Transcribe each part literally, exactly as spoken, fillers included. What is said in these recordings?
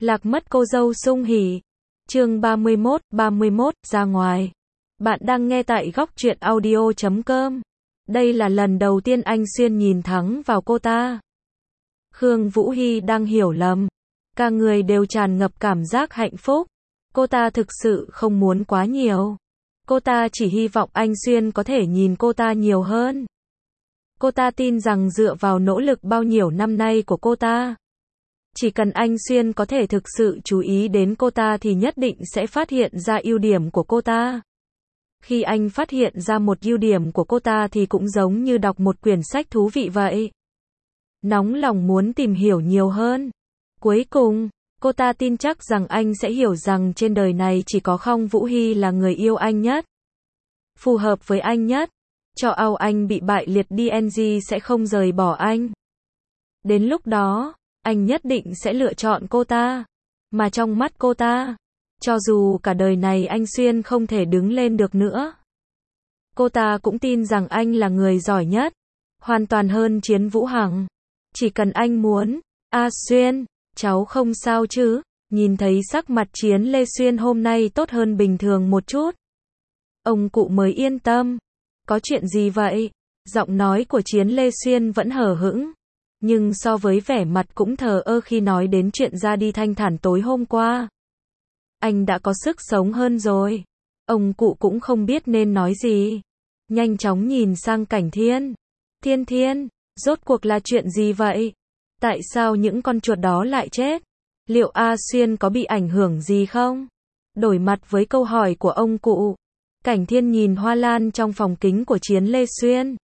Lạc mất cô dâu sung hỉ. Chương ba mươi mốt, ba mươi mốt, ra ngoài. Bạn đang nghe tại góc truyện audio chấm com. Đây là lần đầu tiên anh Xuyên nhìn thẳng vào cô ta. Khương Vũ Hi đang hiểu lầm. Cả người đều tràn ngập cảm giác hạnh phúc. Cô ta thực sự không muốn quá nhiều. Cô ta chỉ hy vọng anh Xuyên có thể nhìn cô ta nhiều hơn. Cô ta tin rằng dựa vào nỗ lực bao nhiêu năm nay của cô ta, chỉ cần anh Xuyên có thể thực sự chú ý đến cô ta thì nhất định sẽ phát hiện ra ưu điểm của cô ta. Khi anh phát hiện ra một ưu điểm của cô ta thì cũng giống như đọc một quyển sách thú vị vậy. Nóng lòng muốn tìm hiểu nhiều hơn. Cuối cùng, cô ta tin chắc rằng anh sẽ hiểu rằng trên đời này chỉ có Khương Vũ Hi là người yêu anh nhất, phù hợp với anh nhất. Cho ao anh bị bại liệt đi en giê sẽ không rời bỏ anh. Đến lúc đó, anh nhất định sẽ lựa chọn cô ta. Mà trong mắt cô ta, cho dù cả đời này anh Xuyên không thể đứng lên được nữa, cô ta cũng tin rằng anh là người giỏi nhất, hoàn toàn hơn Chiến Vũ Hằng. Chỉ cần anh muốn. A Xuyên, cháu không sao chứ? Nhìn thấy sắc mặt Chiến Lê Xuyên hôm nay tốt hơn bình thường một chút, ông cụ mới yên tâm. Có chuyện gì vậy? Giọng nói của Chiến Lê Xuyên vẫn hờ hững, nhưng so với vẻ mặt cũng thờ ơ khi nói đến chuyện ra đi thanh thản tối hôm qua, anh đã có sức sống hơn rồi. Ông cụ cũng không biết nên nói gì. Nhanh chóng nhìn sang Cảnh Thiên. Thiên Thiên, rốt cuộc là chuyện gì vậy? Tại sao những con chuột đó lại chết? Liệu A Xuyên có bị ảnh hưởng gì không? Đổi mặt với câu hỏi của ông cụ, Cảnh Thiên nhìn hoa lan trong phòng kính của Chiến Lê Xuyên.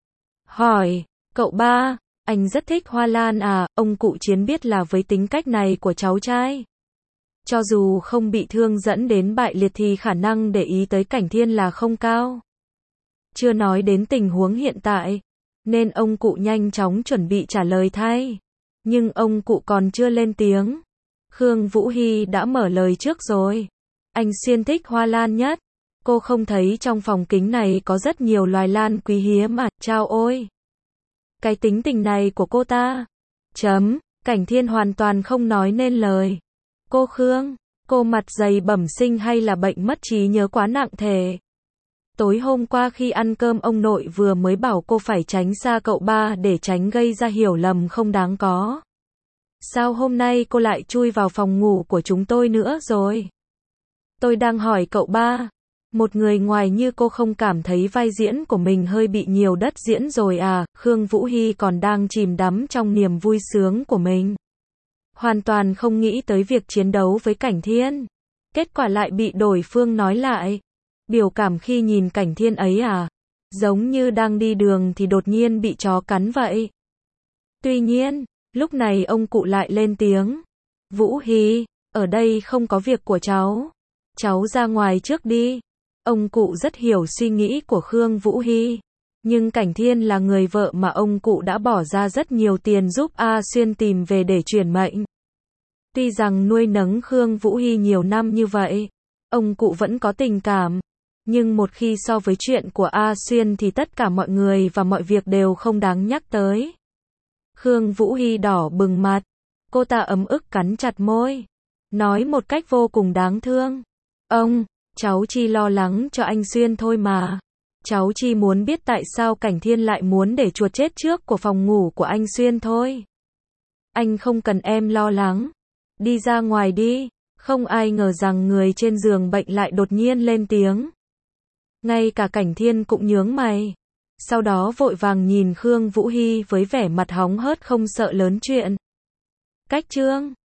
Hỏi, cậu ba, anh rất thích hoa lan à? Ông cụ Chiến biết là với tính cách này của cháu trai, cho dù không bị thương dẫn đến bại liệt thì khả năng để ý tới Cảnh Thiên là không cao. Chưa nói đến tình huống hiện tại, nên ông cụ nhanh chóng chuẩn bị trả lời thay. Nhưng ông cụ còn chưa lên tiếng, Khương Vũ Hi đã mở lời trước rồi. Anh Xuyên thích hoa lan nhất. Cô không thấy trong phòng kính này có rất nhiều loài lan quý hiếm à? Chao ôi! Cái tính tình này của cô ta. Chấm, Cảnh Thiên hoàn toàn không nói nên lời. Cô Khương, cô mặt dày bẩm sinh hay là bệnh mất trí nhớ quá nặng thể? Tối hôm qua khi ăn cơm ông nội vừa mới bảo cô phải tránh xa cậu ba để tránh gây ra hiểu lầm không đáng có. Sao hôm nay cô lại chui vào phòng ngủ của chúng tôi nữa rồi? Tôi đang hỏi cậu ba. Một người ngoài như cô không cảm thấy vai diễn của mình hơi bị nhiều đất diễn rồi à? Khương Vũ Hi còn đang chìm đắm trong niềm vui sướng của mình, hoàn toàn không nghĩ tới việc chiến đấu với Cảnh Thiên. Kết quả lại bị đối phương nói lại. Biểu cảm khi nhìn Cảnh Thiên ấy à? Giống như đang đi đường thì đột nhiên bị chó cắn vậy. Tuy nhiên, lúc này ông cụ lại lên tiếng. Vũ Hi, ở đây không có việc của cháu. Cháu ra ngoài trước đi. Ông cụ rất hiểu suy nghĩ của Khương Vũ Hi. Nhưng Cảnh Thiên là người vợ mà ông cụ đã bỏ ra rất nhiều tiền giúp A Xuyên tìm về để chuyển mệnh. Tuy rằng nuôi nấng Khương Vũ Hi nhiều năm như vậy, ông cụ vẫn có tình cảm. Nhưng một khi so với chuyện của A Xuyên thì tất cả mọi người và mọi việc đều không đáng nhắc tới. Khương Vũ Hi đỏ bừng mặt. Cô ta ấm ức cắn chặt môi, nói một cách vô cùng đáng thương. Ông, cháu chỉ lo lắng cho anh Xuyên thôi mà. Cháu chỉ muốn biết tại sao Cảnh Thiên lại muốn để chuột chết trước của phòng ngủ của anh Xuyên thôi. Anh không cần em lo lắng. Đi ra ngoài đi. Không ai ngờ rằng người trên giường bệnh lại đột nhiên lên tiếng. Ngay cả Cảnh Thiên cũng nhướng mày. Sau đó vội vàng nhìn Khương Vũ Hi với vẻ mặt hóng hớt không sợ lớn chuyện. Cách chương